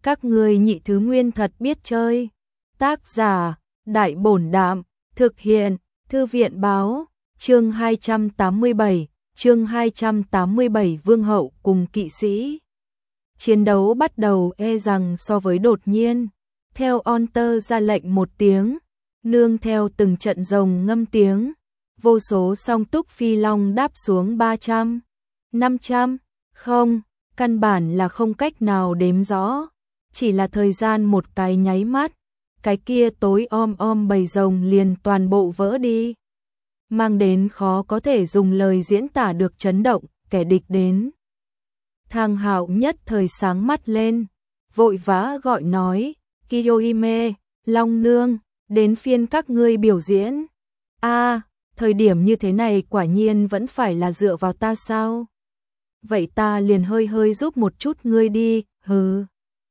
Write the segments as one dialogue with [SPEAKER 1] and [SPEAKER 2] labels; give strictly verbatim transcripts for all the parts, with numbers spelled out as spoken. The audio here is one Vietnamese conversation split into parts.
[SPEAKER 1] Các ngươi nhị thứ nguyên thật biết chơi. Tác giả, Đại Bổn Đạm, thực hiện, Thư viện Báo, chương hai trăm tám mươi bảy, chương hai trăm tám mươi bảy Vương hậu cùng kỵ sĩ. Chiến đấu bắt đầu e rằng so với đột nhiên, theo Onter ra lệnh một tiếng, nương theo từng trận rồng ngâm tiếng, vô số song túc phi long đáp xuống ba trăm, năm trăm, không, căn bản là không cách nào đếm rõ, chỉ là thời gian một cái nháy mắt, cái kia tối om om bầy rồng liền toàn bộ vỡ đi, mang đến khó có thể dùng lời diễn tả được chấn động, kẻ địch đến. Thang Hạo nhất thời sáng mắt lên, vội vã gọi nói, Kiyohime, Long Nương, đến phiên các ngươi biểu diễn. A, thời điểm như thế này quả nhiên vẫn phải là dựa vào ta sao? Vậy ta liền hơi hơi giúp một chút ngươi đi, hừ.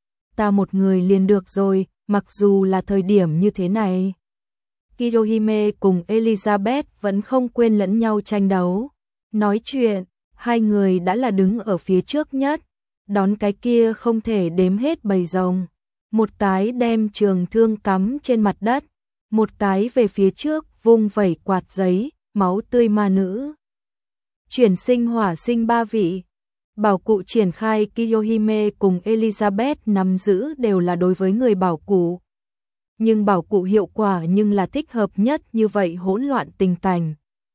[SPEAKER 1] Ta một người liền được rồi, mặc dù là thời điểm như thế này. Kiyohime cùng Elizabeth vẫn không quên lẫn nhau tranh đấu. Nói chuyện, hai người đã là đứng ở phía trước nhất, đón cái kia không thể đếm hết bầy rồng. Một cái đem trường thương cắm trên mặt đất, một cái về phía trước vung vẩy quạt giấy, máu tươi ma nữ. Chuyển sinh hỏa sinh ba vị. Bảo cụ triển khai Kiyohime cùng Elizabeth nắm giữ đều là đối với người bảo cụ. Nhưng bảo cụ hiệu quả nhưng là thích hợp nhất như vậy hỗn loạn tình cảnh.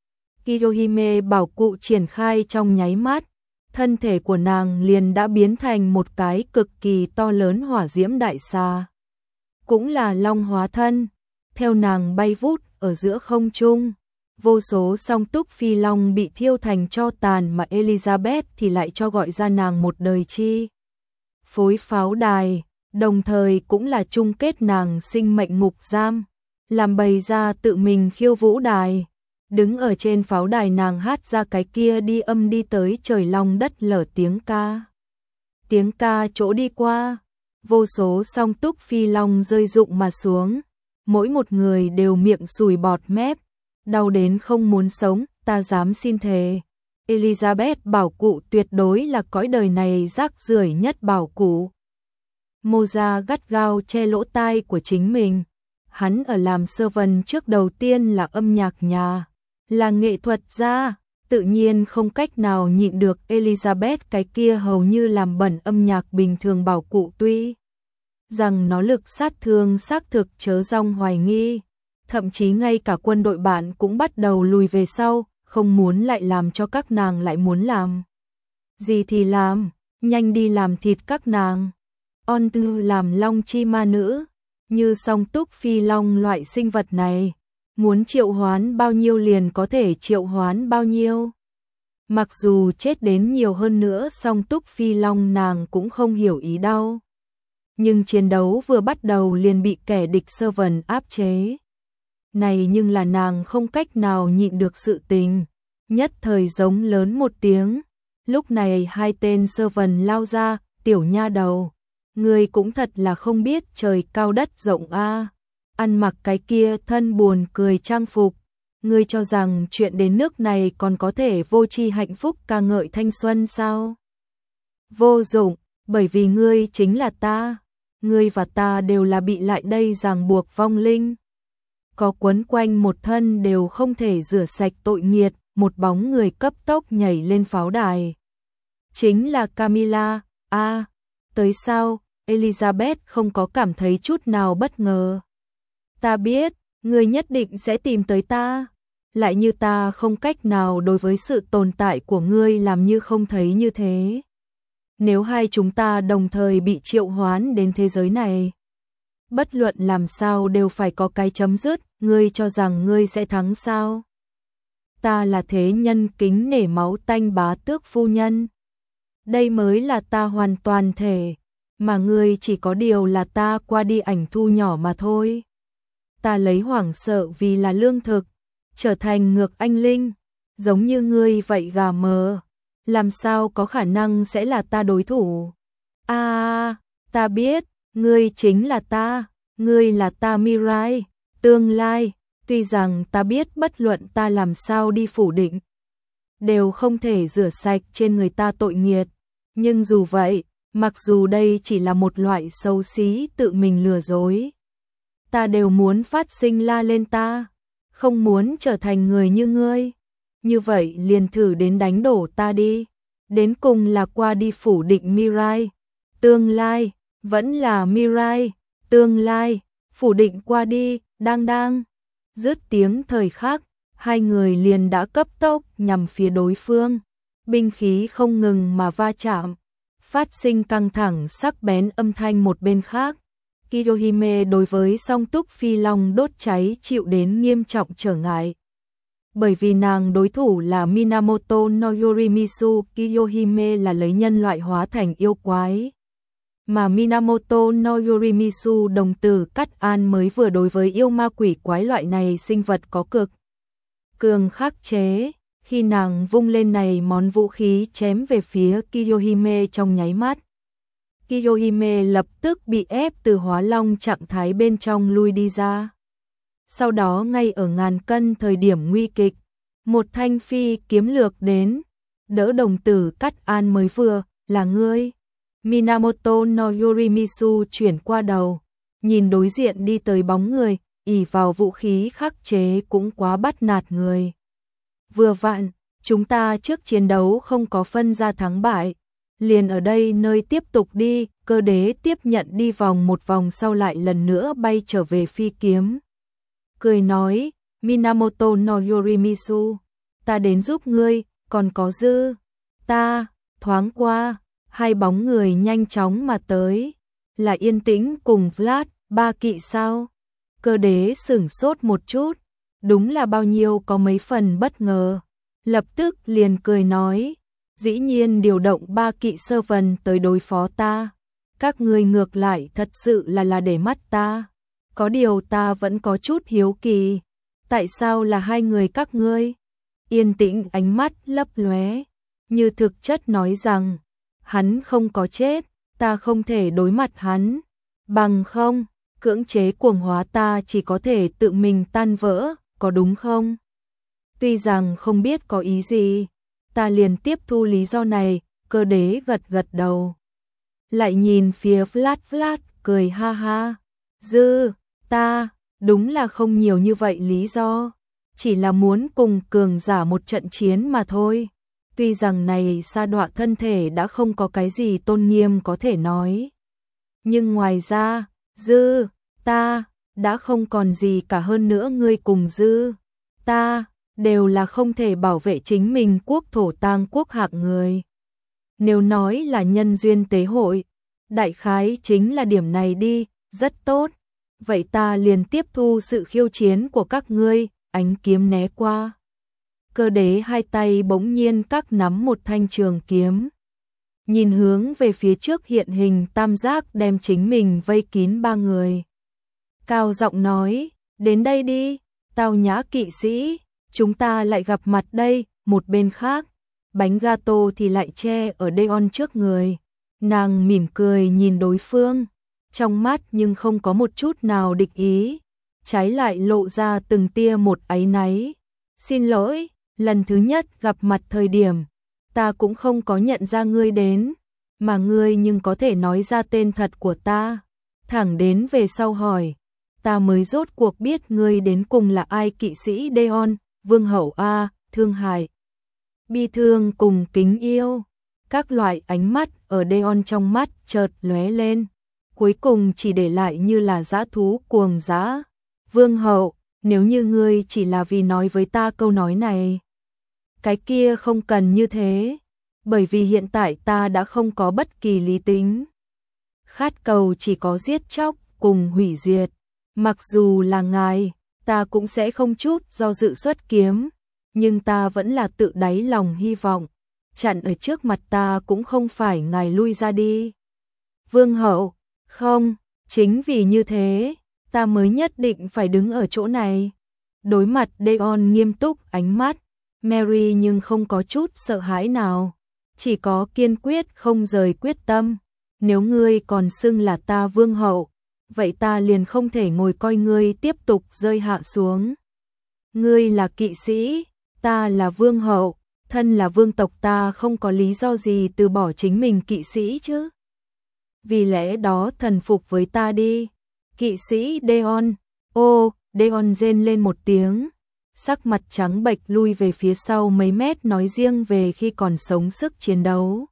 [SPEAKER 1] Kiyohime bảo cụ triển khai trong nháy mắt, thân thể của nàng liền đã biến thành một cái cực kỳ to lớn hỏa diễm đại xà. Cũng là long hóa thân, theo nàng bay vút ở giữa không trung. Vô số song túc phi long bị thiêu thành tro tàn mà Elizabeth thì lại cho gọi ra nàng một đời chi. Phối pháo đài, đồng thời cũng là chung kết nàng sinh mệnh ngục giam, làm bày ra tự mình khiêu vũ đài. Đứng ở trên pháo đài nàng hát ra cái kia đi âm đi tới trời long đất lở tiếng ca. Tiếng ca chỗ đi qua, vô số song túc phi long rơi rụng mà xuống, mỗi một người đều miệng sùi bọt mép, đau đến không muốn sống, ta dám xin thề. Elizabeth bảo cụ tuyệt đối là cõi đời này rác rưởi nhất bảo cụ. Moza gắt gao che lỗ tai của chính mình. Hắn ở làm servant trước đầu tiên là âm nhạc nhà, là nghệ thuật gia, tự nhiên không cách nào nhịn được Elizabeth cái kia hầu như làm bẩn âm nhạc bình thường bảo cụ tuy rằng nó lực sát thương xác thực chớ rong hoài nghi. Thậm chí ngay cả quân đội bạn cũng bắt đầu lùi về sau, không muốn lại làm cho các nàng lại muốn làm. Gì thì làm, nhanh đi làm thịt các nàng. Ontu làm long chi ma nữ, như song túc phi long loại sinh vật này, muốn triệu hoán bao nhiêu liền có thể triệu hoán bao nhiêu. Mặc dù chết đến nhiều hơn nữa song túc phi long nàng cũng không hiểu ý đau. Nhưng chiến đấu vừa bắt đầu liền bị kẻ địch servant áp chế. Này nhưng là nàng không cách nào nhịn được sự tình, nhất thời giống lớn một tiếng. Lúc này hai tên servant lao ra, tiểu nha đầu, ngươi cũng thật là không biết trời cao đất rộng a. Ăn mặc cái kia thân buồn cười trang phục, ngươi cho rằng chuyện đến nước này còn có thể vô tri hạnh phúc ca ngợi thanh xuân sao? Vô dụng, bởi vì ngươi chính là ta, ngươi và ta đều là bị lại đây ràng buộc vong linh. Có quấn quanh một thân đều không thể rửa sạch tội nghiệt, một bóng người cấp tốc nhảy lên pháo đài. Chính là Camilla. A, à, tới sao? Elizabeth không có cảm thấy chút nào bất ngờ. Ta biết, ngươi nhất định sẽ tìm tới ta. Lại như ta không cách nào đối với sự tồn tại của ngươi làm như không thấy như thế. Nếu hai chúng ta đồng thời bị triệu hoán đến thế giới này, bất luận làm sao đều phải có cái chấm dứt, ngươi cho rằng ngươi sẽ thắng sao? Ta là thế nhân kính nể máu tanh bá tước phu nhân. Đây mới là ta hoàn toàn thể, mà ngươi chỉ có điều là ta qua đi ảnh thu nhỏ mà thôi. Ta lấy hoảng sợ vì là lương thực, trở thành ngược anh linh, giống như ngươi vậy gà mờ. Làm sao có khả năng sẽ là ta đối thủ? A, à, ta biết, ngươi chính là ta, ngươi là ta Mirai, tương lai, tuy rằng ta biết bất luận ta làm sao đi phủ định, đều không thể rửa sạch trên người ta tội nghiệt, nhưng dù vậy, Mặc dù đây chỉ là một loại xấu xí tự mình lừa dối. Ta đều muốn phát sinh la lên ta, không muốn trở thành người như ngươi. Như vậy liền thử đến đánh đổ ta đi. Đến cùng là qua đi phủ định Mirai, tương lai, vẫn là Mirai, tương lai, phủ định qua đi, đang đang. Dứt tiếng thời khắc, hai người liền đã cấp tốc nhằm phía đối phương. Binh khí không ngừng mà va chạm, phát sinh căng thẳng sắc bén âm thanh một bên khác. Kiyohime đối với song túc phi long đốt cháy chịu đến nghiêm trọng trở ngại. Bởi vì nàng đối thủ là Minamoto no Yorimitsu, Kiyohime là lấy nhân loại hóa thành yêu quái. Mà Minamoto no Yorimitsu đồng tử cắt an mới vừa đối với yêu ma quỷ quái loại này sinh vật có cực cường khắc chế. Khi nàng vung lên này món vũ khí chém về phía Kiyohime trong nháy mắt, Kiyohime lập tức bị ép từ hóa long trạng thái bên trong lui đi ra. Sau đó ngay ở ngàn cân thời điểm nguy kịch, một thanh phi kiếm lược đến, đỡ đồng tử cắt an mới vừa, là ngươi. Minamoto no Yorimitsu chuyển qua đầu, nhìn đối diện đi tới bóng người, ỷ vào vũ khí khắc chế cũng quá bắt nạt người. Vừa vặn, chúng ta trước chiến đấu không có phân ra thắng bại, liền ở đây nơi tiếp tục đi. Cơ đế tiếp nhận đi vòng một vòng sau lại lần nữa bay trở về phi kiếm. Cười nói, Minamoto no Yorimitsu, ta đến giúp ngươi, còn có dư. Ta, thoáng qua, hai bóng người nhanh chóng mà tới. Là Yên Tĩnh cùng Vlad, ba kỵ sao? Cơ đế sửng sốt một chút, đúng là bao nhiêu có mấy phần bất ngờ. Lập tức liền cười nói, dĩ nhiên điều động ba kỵ sơ vần tới đối phó ta. Các ngươi ngược lại thật sự là là để mắt ta. Có điều ta vẫn có chút hiếu kỳ. Tại sao là hai người các ngươi? Yên Tĩnh ánh mắt lấp lóe, như thực chất nói rằng, hắn không có chết, ta không thể đối mặt hắn. Bằng không, cưỡng chế cuồng hóa ta chỉ có thể tự mình tan vỡ, có đúng không? Tuy rằng không biết có ý gì, ta liền tiếp thu lý do này. Cơ đế gật gật đầu. Lại nhìn phía Vlad, Vlad cười ha ha. Dư, ta, đúng là không nhiều như vậy lý do. Chỉ là muốn cùng cường giả một trận chiến mà thôi. Tuy rằng này sa đọa thân thể đã không có cái gì tôn nghiêm có thể nói. Nhưng ngoài ra, Dư, ta, đã không còn gì cả hơn nữa. Ngươi cùng Dư, ta, đều là không thể bảo vệ chính mình quốc thổ tang quốc hạng người. Nếu nói là nhân duyên tế hội, đại khái chính là điểm này đi. Rất tốt, vậy ta liền tiếp thu sự khiêu chiến của các ngươi. Ánh kiếm né qua, cơ đế hai tay bỗng nhiên các nắm một thanh trường kiếm, nhìn hướng về phía trước hiện hình tam giác đem chính mình vây kín ba người. Cao giọng nói, đến đây đi, Tao Nhã kỵ sĩ, chúng ta lại gặp mặt đây. Một bên khác, bánh gato thì lại che ở Deon trước người. Nàng mỉm cười nhìn đối phương, trong mắt nhưng không có một chút nào địch ý, trái lại lộ ra từng tia một áy náy. Xin lỗi, lần thứ nhất gặp mặt thời điểm, ta cũng không có nhận ra ngươi đến, mà ngươi nhưng có thể nói ra tên thật của ta. Thẳng đến về sau hỏi, ta mới rốt cuộc biết ngươi đến cùng là ai. Kỵ sĩ Deon, vương hậu A, thương hại, bi thương cùng kính yêu. Các loại ánh mắt ở Deon trong mắt chợt lóe lên, cuối cùng chỉ để lại như là dã thú cuồng dã. Vương hậu, nếu như ngươi chỉ là vì nói với ta câu nói này, cái kia không cần như thế, bởi vì hiện tại ta đã không có bất kỳ lý tính. Khát cầu chỉ có giết chóc cùng hủy diệt. Mặc dù là ngài, ta cũng sẽ không chút do dự xuất kiếm, nhưng ta vẫn là tự đáy lòng hy vọng, chặn ở trước mặt ta cũng không phải ngài lui ra đi. Vương hậu, không, chính vì như thế, ta mới nhất định phải đứng ở chỗ này. Đối mặt Deon nghiêm túc ánh mắt, Mary nhưng không có chút sợ hãi nào, chỉ có kiên quyết không rời quyết tâm. Nếu ngươi còn xưng là ta vương hậu, vậy ta liền không thể ngồi coi ngươi tiếp tục rơi hạ xuống. Ngươi là kỵ sĩ, ta là vương hậu, thân là vương tộc ta không có lý do gì từ bỏ chính mình kỵ sĩ chứ. vì lẽ đó thần phục với ta đi. Kỵ sĩ Deon, ô, Deon rên lên một tiếng, sắc mặt trắng bệch lui về phía sau mấy mét, nói riêng về khi còn sống sức chiến đấu.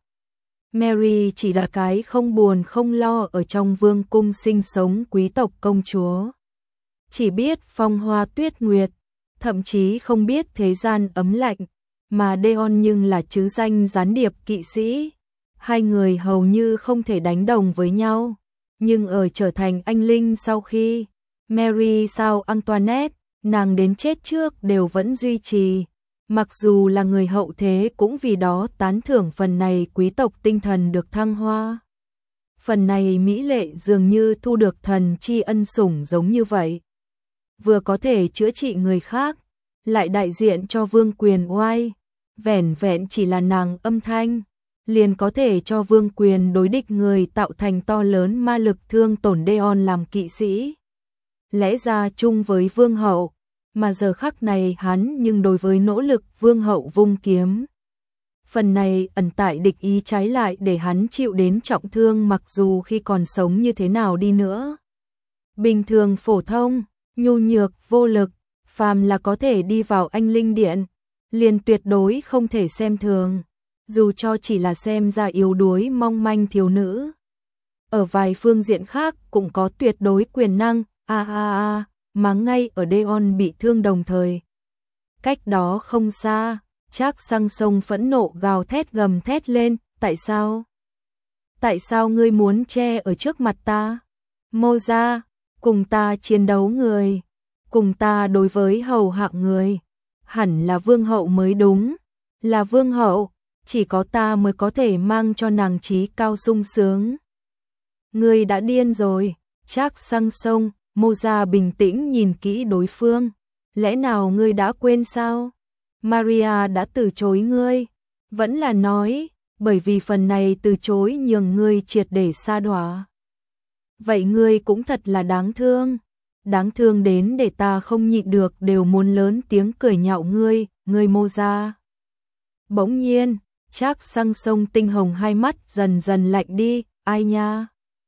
[SPEAKER 1] Mary chỉ là cái không buồn không lo ở trong vương cung sinh sống quý tộc công chúa. Chỉ biết phong hoa tuyết nguyệt, thậm chí không biết thế gian ấm lạnh, mà Deon nhưng là trứ danh gián điệp kỵ sĩ. Hai người hầu như không thể đánh đồng với nhau, nhưng ở trở thành anh linh sau khi Mary sau Antoinette, nàng đến chết trước đều vẫn duy trì. Mặc dù là người hậu thế cũng vì đó tán thưởng phần này quý tộc tinh thần được thăng hoa. Phần này mỹ lệ dường như thu được thần tri ân sủng giống như vậy. Vừa có thể chữa trị người khác, lại đại diện cho vương quyền oai. Vẻn vẹn chỉ là nàng âm thanh, liền có thể cho vương quyền đối địch người tạo thành to lớn ma lực thương tổn Deon làm kỵ sĩ. Lẽ ra chung với vương hậu, mà giờ khắc này hắn nhưng đối với nỗ lực vương hậu vung kiếm. Phần này ẩn tại địch ý trái lại để hắn chịu đến trọng thương, mặc dù khi còn sống như thế nào đi nữa. Bình thường phổ thông, nhu nhược, vô lực, phàm là có thể đi vào anh linh điện, liền tuyệt đối không thể xem thường, dù cho chỉ là xem ra yếu đuối mong manh thiếu nữ. Ở vài phương diện khác cũng có tuyệt đối quyền năng, a a a, mà ngay ở Deon bị thương đồng thời. Cách đó không xa, Trác Sang Sông phẫn nộ gào thét gầm thét lên, tại sao? Tại sao ngươi muốn che ở trước mặt ta? Moza, cùng ta chiến đấu người, cùng ta đối với hầu hạ người, hẳn là vương hậu mới đúng, là vương hậu, chỉ có ta mới có thể mang cho nàng trí cao sung sướng. Ngươi đã điên rồi, Trác Sang Sông. Moza bình tĩnh nhìn kỹ đối phương, lẽ nào ngươi đã quên sao? Maria đã từ chối ngươi, vẫn là nói, bởi vì phần này từ chối nhường ngươi triệt để sa đọa. Vậy ngươi cũng thật là đáng thương, đáng thương đến để ta không nhịn được đều muốn lớn tiếng cười nhạo ngươi, ngươi Moza. Bỗng nhiên, Trác Sang Sông tinh hồng hai mắt dần dần lạnh đi, ai nha?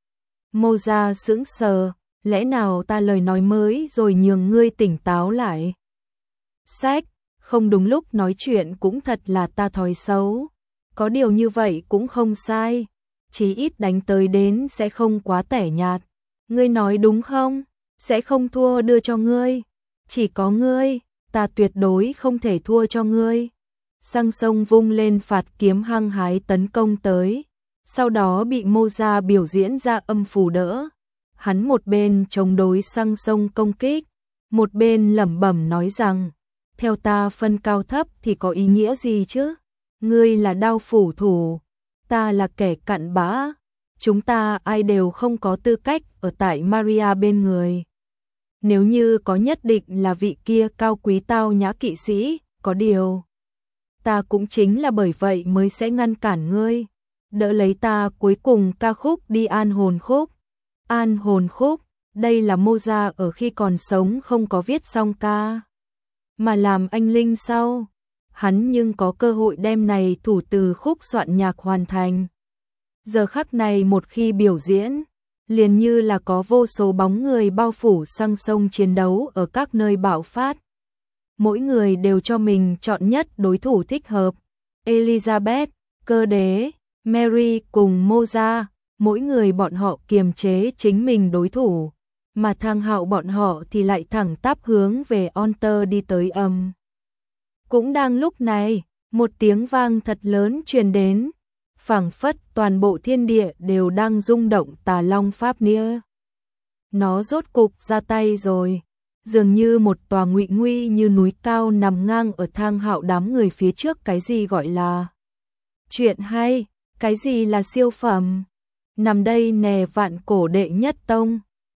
[SPEAKER 1] Moza sững sờ. Lẽ nào ta lời nói mới rồi nhường ngươi tỉnh táo lại? Sách, không đúng lúc nói chuyện cũng thật là ta thói xấu. Có điều như vậy cũng không sai, chí ít đánh tới đến sẽ không quá tẻ nhạt. Ngươi nói đúng không? Sẽ không thua đưa cho ngươi. Chỉ có ngươi, ta tuyệt đối không thể thua cho ngươi. Sang Sông vung lên phạt kiếm hăng hái tấn công tới, sau đó bị Moza biểu diễn ra âm phù đỡ. Hắn một bên chống đối Sang Sông công kích, một bên lẩm bẩm nói rằng, theo ta phân cao thấp thì có ý nghĩa gì chứ? Ngươi là đao phủ thủ, ta là kẻ cặn bã, chúng ta ai đều không có tư cách ở tại Maria bên người. Nếu như có nhất định là vị kia cao quý tao nhã kỵ sĩ, có điều ta cũng chính là bởi vậy mới sẽ ngăn cản ngươi, đỡ lấy ta cuối cùng ca khúc đi an hồn khúc. An hồn khúc, đây là Moza ở khi còn sống không có viết xong ca, mà làm anh linh sau, hắn nhưng có cơ hội đem này thủ từ khúc soạn nhạc hoàn thành. Giờ khắc này một khi biểu diễn, liền như là có vô số bóng người bao phủ Sang Sông chiến đấu ở các nơi bạo phát. Mỗi người đều cho mình chọn nhất đối thủ thích hợp. Elizabeth, cơ đế, Mary cùng Moza, mỗi người bọn họ kiềm chế chính mình đối thủ, mà thang hạo bọn họ thì lại thẳng tắp hướng về Onter đi tới âm. Cũng đang lúc này, một tiếng vang thật lớn truyền đến, phảng phất toàn bộ thiên địa đều đang rung động tà long pháp nia. Nó rốt cục ra tay rồi, dường như một tòa ngụy nguy như núi cao nằm ngang ở thang hạo đám người phía trước. Cái gì gọi là chuyện hay, cái gì là siêu phẩm? Nằm đây nè vạn cổ đệ nhất tông,